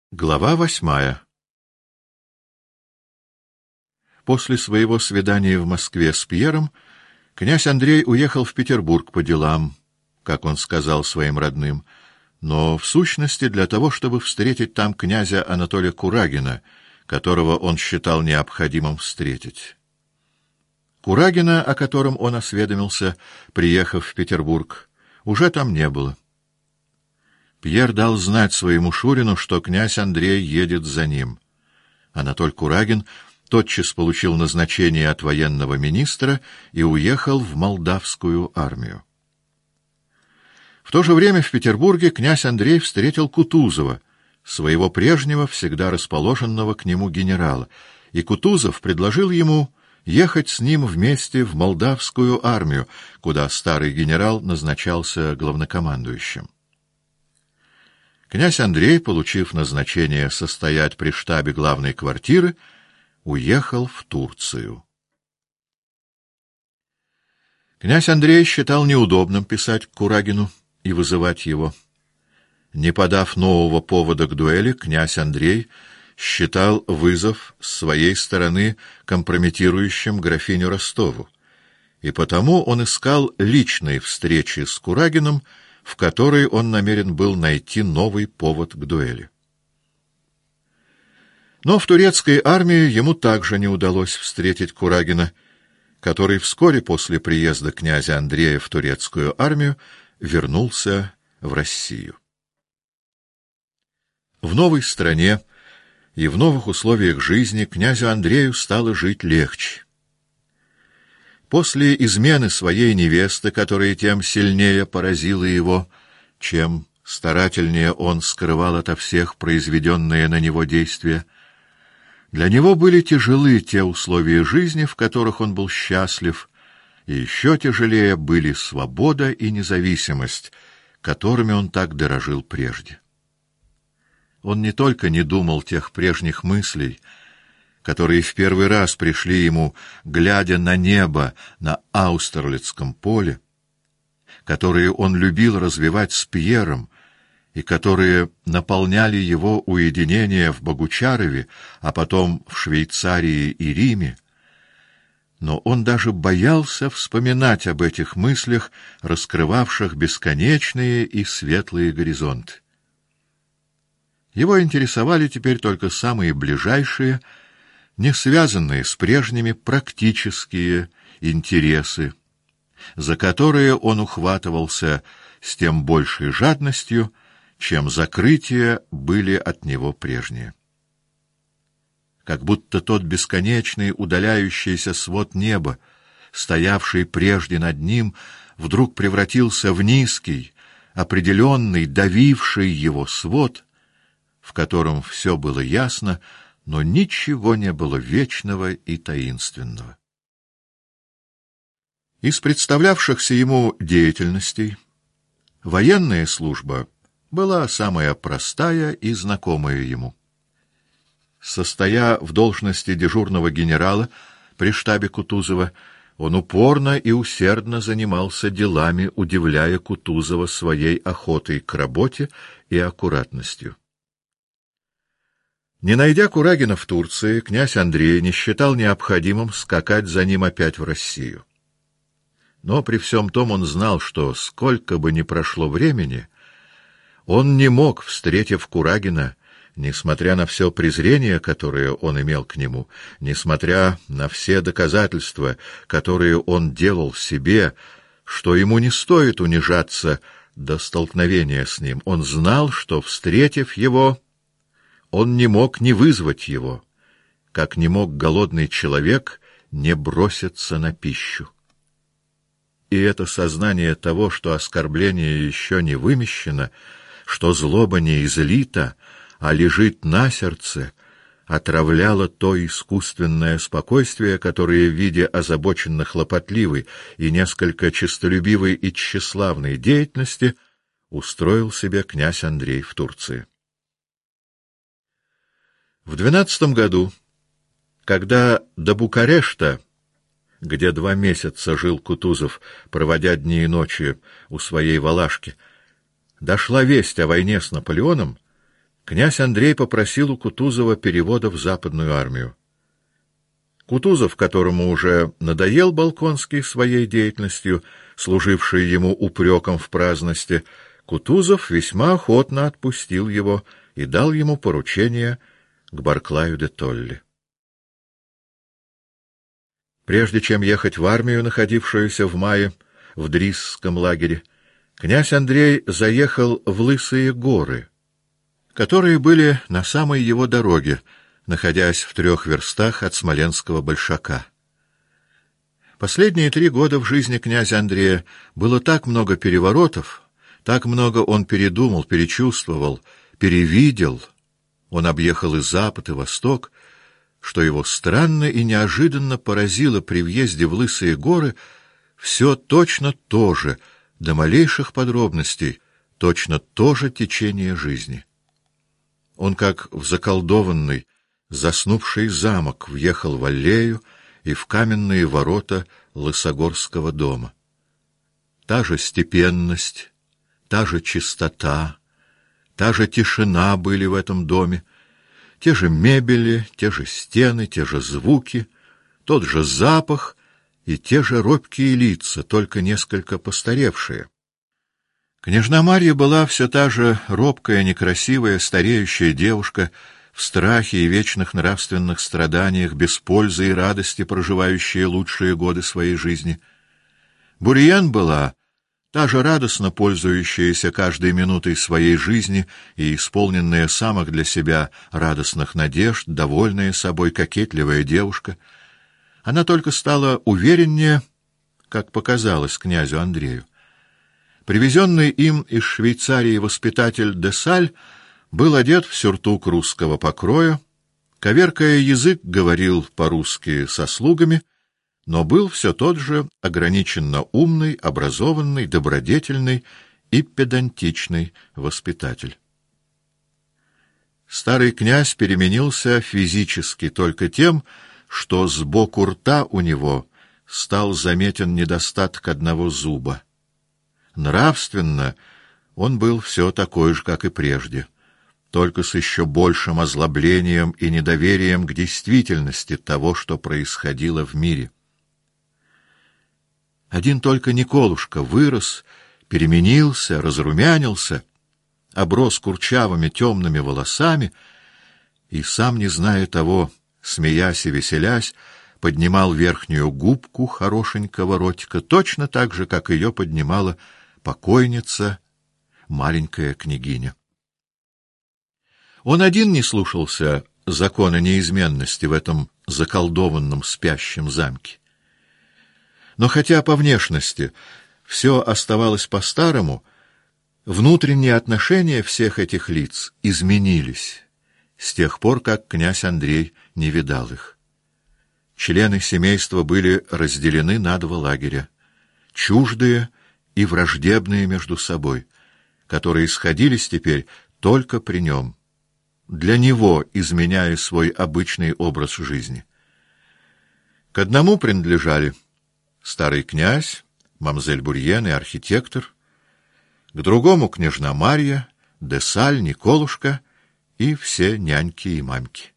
Глава 8. После своего свидания в Москве с Пьером князь Андрей уехал в Петербург по делам, как он сказал своим родным, но в сущности для того, чтобы встретить там князя Анатолия Курагина, которого он считал необходимым встретить. Курагина, о котором он осведомился, приехав в Петербург, уже там не было. Пьер дал знать своему Шурину, что князь Андрей едет за ним. Анатоль Курагин тотчас получил назначение от военного министра и уехал в молдавскую армию. В то же время в Петербурге князь Андрей встретил Кутузова, своего прежнего, всегда расположенного к нему генерала, и Кутузов предложил ему ехать с ним вместе в молдавскую армию, куда старый генерал назначался главнокомандующим. Князь Андрей, получив назначение состоять при штабе главной квартиры, уехал в Турцию. Князь Андрей считал неудобным писать Курагину и вызывать его. Не подав нового повода к дуэли, князь Андрей считал вызов с своей стороны компрометирующим графиню Ростову, и потому он искал личной встречи с Курагиным, в которой он намерен был найти новый повод к дуэли. Но в турецкой армии ему также не удалось встретить Курагина, который вскоре после приезда князя Андрея в турецкую армию вернулся в Россию. В новой стране и в новых условиях жизни князю Андрею стало жить легче. После измены своей невесты, которая тем сильнее поразила его, чем старательнее он скрывал ото всех произведенные на него действия, для него были тяжелы те условия жизни, в которых он был счастлив, и еще тяжелее были свобода и независимость, которыми он так дорожил прежде. Он не только не думал тех прежних мыслей, которые в первый раз пришли ему, глядя на небо на Аустерлицком поле, которые он любил развивать с Пьером и которые наполняли его уединение в Богучарове, а потом в Швейцарии и Риме, но он даже боялся вспоминать об этих мыслях, раскрывавших бесконечные и светлые горизонты. Его интересовали теперь только самые ближайшие, не связанные с прежними практические интересы, за которые он ухватывался с тем большей жадностью, чем закрытия были от него прежние. Как будто тот бесконечный удаляющийся свод неба, стоявший прежде над ним, вдруг превратился в низкий, определенный, давивший его свод, в котором все было ясно, но ничего не было вечного и таинственного. Из представлявшихся ему деятельностей военная служба была самая простая и знакомая ему. Состоя в должности дежурного генерала при штабе Кутузова, он упорно и усердно занимался делами, удивляя Кутузова своей охотой к работе и аккуратностью. Не найдя Курагина в Турции, князь Андрей не считал необходимым скакать за ним опять в Россию. Но при всем том он знал, что сколько бы ни прошло времени, он не мог, встретив Курагина, несмотря на все презрение, которое он имел к нему, несмотря на все доказательства, которые он делал себе, что ему не стоит унижаться до столкновения с ним, он знал, что, встретив его, он не мог не вызвать его, как не мог голодный человек не броситься на пищу. И это сознание того, что оскорбление еще не вымещено, что злоба не излита, а лежит на сердце, отравляло то искусственное спокойствие, которое в виде озабоченно-хлопотливой и несколько честолюбивой и тщеславной деятельности устроил себе князь Андрей в Турции. В 12 году, когда до Букарешта, где 2 месяца жил Кутузов, проводя дни и ночи у своей Валашки, дошла весть о войне с Наполеоном, князь Андрей попросил у Кутузова перевода в Западную армию. Кутузов, которому уже надоел Болконский своей деятельностью, служивший ему упреком в праздности, Кутузов весьма охотно отпустил его и дал ему поручение к Барклаю де Толли. Прежде чем ехать в армию, находившуюся в мае в Дрисском лагере, князь Андрей заехал в Лысые горы, которые были на самой его дороге, находясь в 3 верстах от Смоленского Большака. Последние 3 года в жизни князя Андрея было так много переворотов, так много он передумал, перечувствовал, перевидел, он объехал и Запад, и Восток, что его странно и неожиданно поразило при въезде в Лысые горы все точно то же, до малейших подробностей, точно то же течение жизни. Он, как в заколдованный, заснувший замок, въехал в аллею и в каменные ворота Лысогорского дома. Та же степенность, та же чистота, та же тишина были в этом доме, те же мебели, те же стены, те же звуки, тот же запах и те же робкие лица, только несколько постаревшие. Княжна Марья была все та же робкая, некрасивая, стареющая девушка, в страхе и вечных нравственных страданиях, без пользы и радости проживающая лучшие годы своей жизни. Бурьян была та же радостно пользующаяся каждой минутой своей жизни и исполненная самых для себя радостных надежд, довольная собой, кокетливая девушка. Она только стала увереннее, как показалось князю Андрею. Привезенный им из Швейцарии воспитатель де Саль был одет в сюртук русского покроя, коверкая язык, говорил по-русски со слугами, но был все тот же ограниченно умный, образованный, добродетельный и педантичный воспитатель. Старый князь переменился физически только тем, что сбоку рта у него стал заметен недостаток одного зуба. Нравственно он был все такой же, как и прежде, только с еще большим озлоблением и недоверием к действительности того, что происходило в мире. Один только Николушка вырос, переменился, разрумянился, оброс курчавыми темными волосами и, сам не зная того, смеясь и веселясь, поднимал верхнюю губку хорошенького ротика точно так же, как ее поднимала покойница, маленькая княгиня. Он один не слушался закона неизменности в этом заколдованном спящем замке. Но хотя по внешности все оставалось по-старому, внутренние отношения всех этих лиц изменились с тех пор, как князь Андрей не видал их. Члены семейства были разделены на 2 лагеря, чуждые и враждебные между собой, которые сходились теперь только при нем, для него изменяя свой обычный образ жизни. К одному принадлежали старый князь, мамзель Бурьен и архитектор, к другому княжна Марья, де Саль, Николушка и все няньки и мамки.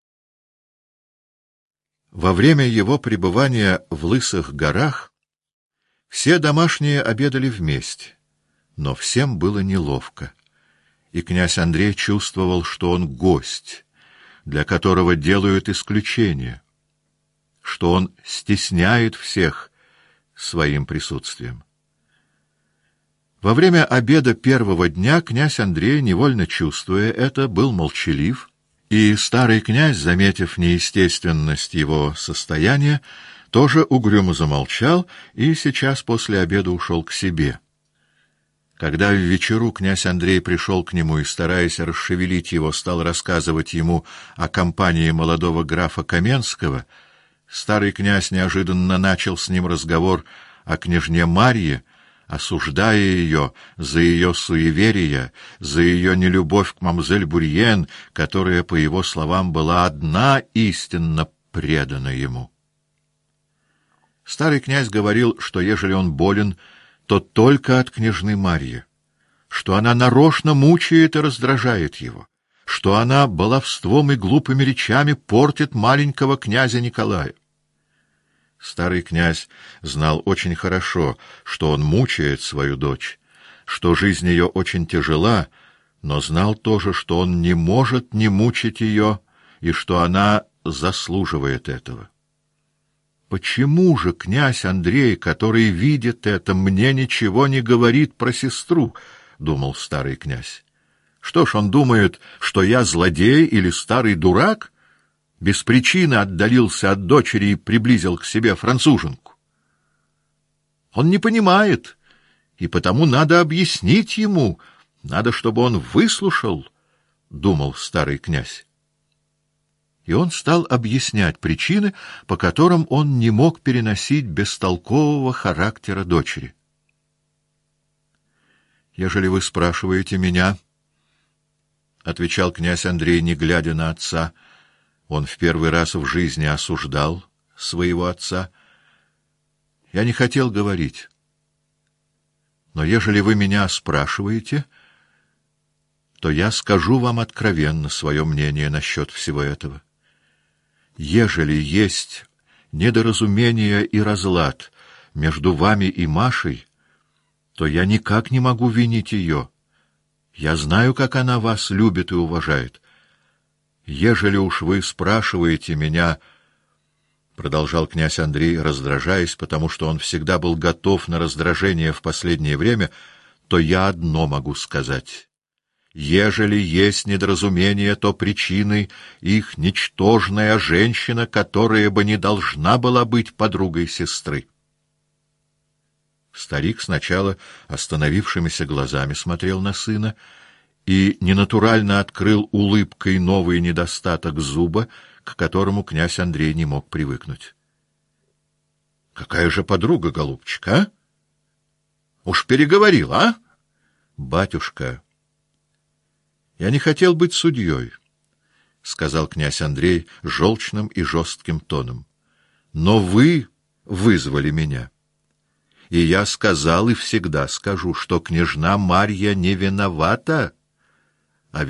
Во время его пребывания в Лысых горах все домашние обедали вместе, но всем было неловко, и князь Андрей чувствовал, что он гость, для которого делают исключение, что он стесняет всех своим присутствием. Во время обеда первого дня князь Андрей, невольно чувствуя это, был молчалив, и старый князь, заметив неестественность его состояния, тоже угрюмо замолчал и сейчас после обеда ушел к себе. Когда в вечеру князь Андрей пришел к нему и, стараясь расшевелить его, стал рассказывать ему о кампании молодого графа Каменского, старый князь неожиданно начал с ним разговор о княжне Марье, осуждая ее за ее суеверие, за ее нелюбовь к мамзель Бурьен, которая, по его словам, была одна истинно предана ему. Старый князь говорил, что ежели он болен, то только от княжны Марьи, что она нарочно мучает и раздражает его, что она баловством и глупыми речами портит маленького князя Николая. Старый князь знал очень хорошо, что он мучает свою дочь, что жизнь ее очень тяжела, но знал тоже, что он не может не мучить ее и что она заслуживает этого. Почему же князь Андрей, который видит это, мне ничего не говорит про сестру, думал старый князь. Что ж, он думает, что я злодей или старый дурак? Без причины отдалился от дочери и приблизил к себе француженку. Он не понимает, и потому надо объяснить ему, надо, чтобы он выслушал, думал старый князь. И он стал объяснять причины, по которым он не мог переносить бестолкового характера дочери. «Ежели вы спрашиваете меня, — отвечал князь Андрей, не глядя на отца, — он в первый раз в жизни осуждал своего отца. Я не хотел говорить. Но ежели вы меня спрашиваете, то я скажу вам откровенно свое мнение насчет всего этого. Ежели есть недоразумение и разлад между вами и Машей, то я никак не могу винить ее. Я знаю, как она вас любит и уважает. Ежели уж вы спрашиваете меня, — продолжал князь Андрей, раздражаясь, потому что он всегда был готов на раздражение в последнее время, — то я одно могу сказать. Ежели есть недоразумение, то причиной их ничтожная женщина, которая бы не должна была быть подругой сестры. Старик сначала остановившимися глазами смотрел на сына и ненатурально открыл улыбкой новый недостаток зуба, к которому князь Андрей не мог привыкнуть. — Какая же подруга, голубчик, а? Уж переговорил, а? — Батюшка, я не хотел быть судьей, — сказал князь Андрей желчным и жестким тоном. — Но вы вызвали меня. И я сказал и всегда скажу, что княжна Марья не виновата, а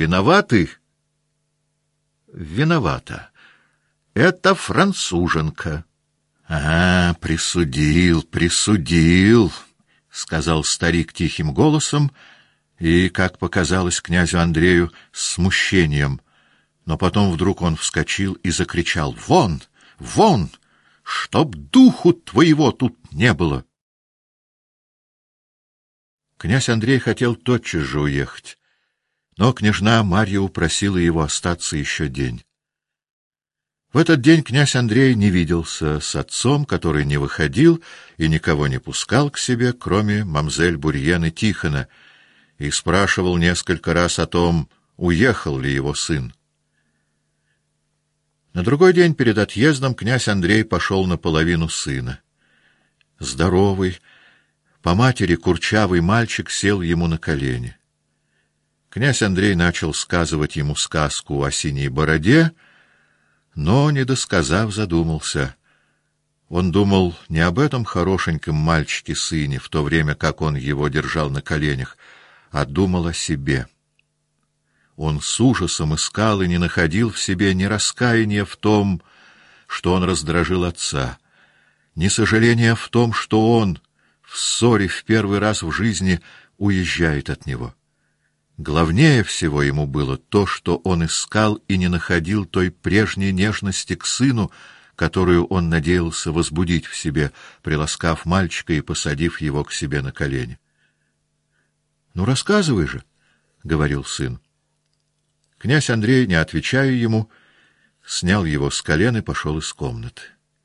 виновата. Это француженка. — А, присудил, — сказал старик тихим голосом, и, как показалось князю Андрею, с смущением. Но потом вдруг он вскочил и закричал: «Вон! Вон! Чтоб духу твоего тут не было!» Князь Андрей хотел тотчас же уехать, но княжна Марья упросила его остаться еще день. В этот день князь Андрей не виделся с отцом, который не выходил и никого не пускал к себе, кроме мамзель Бурьен и Тихона, и спрашивал несколько раз о том, уехал ли его сын. На другой день перед отъездом князь Андрей пошел наполовину сына. Здоровый, по матери курчавый мальчик сел ему на колени. Князь Андрей начал сказывать ему сказку о синей бороде, но, не досказав, задумался. Он думал не об этом хорошеньком мальчике-сыне, в то время как он его держал на коленях, а думал о себе. Он с ужасом искал и не находил в себе ни раскаяния в том, что он раздражил отца, ни сожаления в том, что он в ссоре в первый раз в жизни уезжает от него. Главнее всего ему было то, что он искал и не находил той прежней нежности к сыну, которую он надеялся возбудить в себе, приласкав мальчика и посадив его к себе на колени. — Ну, рассказывай же, — говорил сын. Князь Андрей, не отвечая ему, снял его с колен и пошел из комнаты.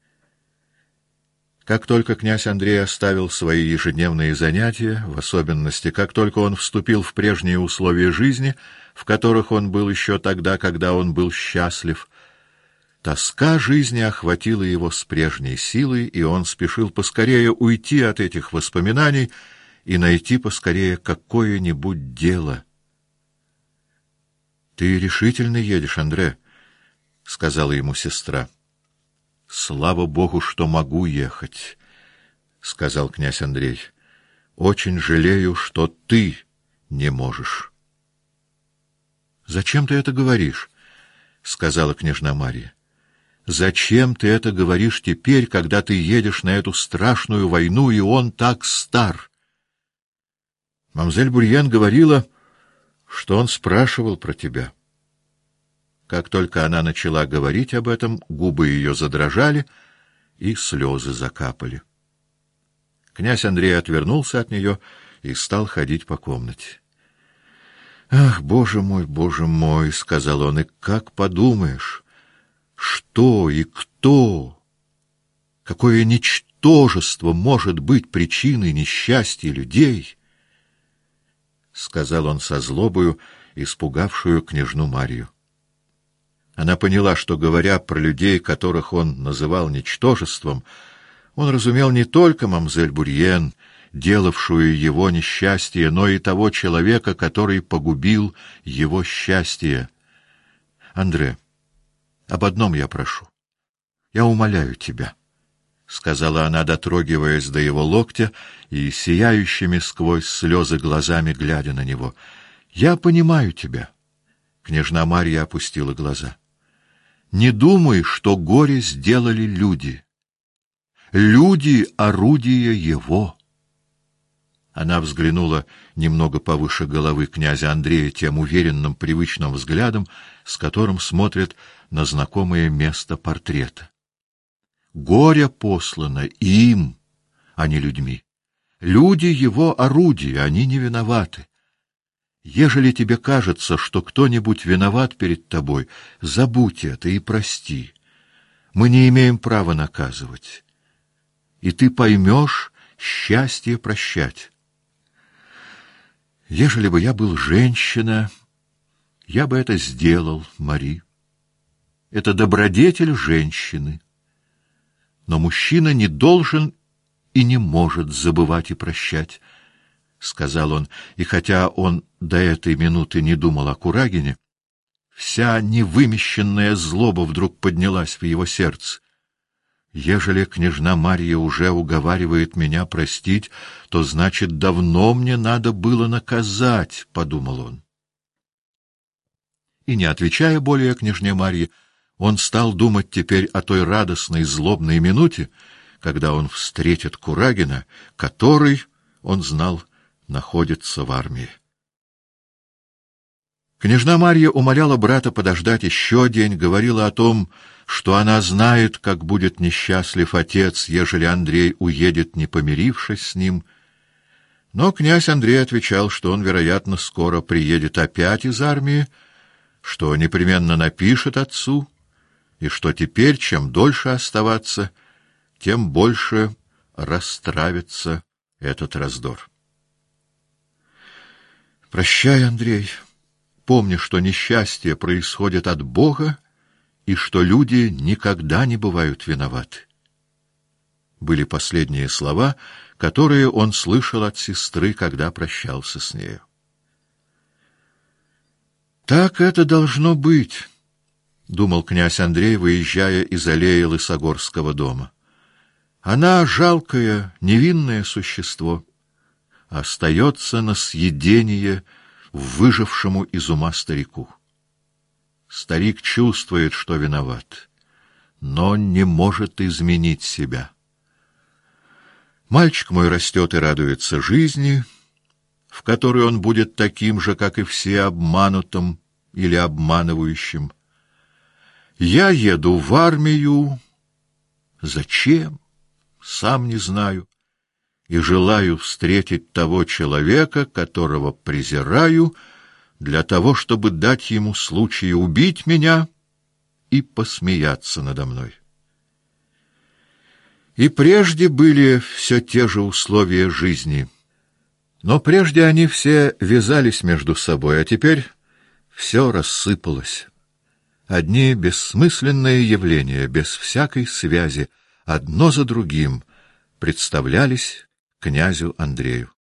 Как только князь Андрей оставил свои ежедневные занятия, в особенности, как только он вступил в прежние условия жизни, в которых он был еще тогда, когда он был счастлив, тоска жизни охватила его с прежней силой, и он спешил поскорее уйти от этих воспоминаний и найти поскорее какое-нибудь дело. — Ты решительно едешь, Андре? — сказала ему сестра. — Слава Богу, что могу ехать, — сказал князь Андрей. — Очень жалею, что ты не можешь. — Зачем ты это говоришь? — сказала княжна Марья. — Зачем ты это говоришь теперь, когда ты едешь на эту страшную войну, и он так стар? Мамзель Бурьен говорила, что он спрашивал про тебя. Как только она начала говорить об этом, губы ее задрожали, и слезы закапали. Князь Андрей отвернулся от нее и стал ходить по комнате. — Ах, Боже мой, — сказал он, — и как подумаешь, что и кто, какое ничтожество может быть причиной несчастья людей, — сказал он со злобою, испугавшую княжну Марью. Она поняла, что, говоря про людей, которых он называл ничтожеством, он разумел не только мамзель Бурьен, делавшую его несчастье, но и того человека, который погубил его счастье. — Андре, об одном я прошу. Я умоляю тебя, — сказала она, дотрогиваясь до его локтя и сияющими сквозь слезы глазами глядя на него. — Я понимаю тебя. Княжна Марья опустила глаза. — Не думай, что горе сделали люди. Люди — орудие его. Она взглянула немного повыше головы князя Андрея тем уверенным, привычным взглядом, с которым смотрят на знакомое место портрета. Горе послано им, а не людьми. Люди — его орудия, они не виноваты. Ежели тебе кажется, что кто-нибудь виноват перед тобой, забудь это и прости. Мы не имеем права наказывать. И ты поймешь счастье прощать. Ежели бы я был женщина, я бы это сделал, Мари. Это добродетель женщины. Но мужчина не должен и не может забывать и прощать, — сказал он, и хотя он до этой минуты не думал о Курагине, вся невымещенная злоба вдруг поднялась в его сердце. Ежели княжна Марья уже уговаривает меня простить, то, значит, давно мне надо было наказать, — подумал он. И, не отвечая более княжне Марье, он стал думать теперь о той радостной, злобной минуте, когда он встретит Курагина, который, он знал, находится в армии. Княжна Марья умоляла брата подождать еще день, говорила о том, что она знает, как будет несчастлив отец, ежели Андрей уедет, не помирившись с ним. Но князь Андрей отвечал, что он, вероятно, скоро приедет опять из армии, что непременно напишет отцу, и что теперь, чем дольше оставаться, тем больше растравится этот раздор. «Прощай, Андрей. Помни, что несчастье происходит от Бога, и что люди никогда не бывают виноваты». Были последние слова, которые он слышал от сестры, когда прощался с нею. «Так это должно быть», — думал князь Андрей, выезжая из аллеи Лысогорского дома. «Она жалкое, невинное существо, остается на съедение выжившему из ума старику. Старик чувствует, что виноват, но не может изменить себя. Мальчик мой растет и радуется жизни, в которой он будет таким же, как и все, обманутым или обманывающим. Я еду в армию. Зачем? Сам не знаю. И желаю встретить того человека, которого презираю, для того, чтобы дать ему случай убить меня и посмеяться надо мной. И прежде были все те же условия жизни, но прежде они все вязались между собой, а теперь все рассыпалось. Одни бессмысленные явления, без всякой связи, одно за другим, представлялись князю Андрею.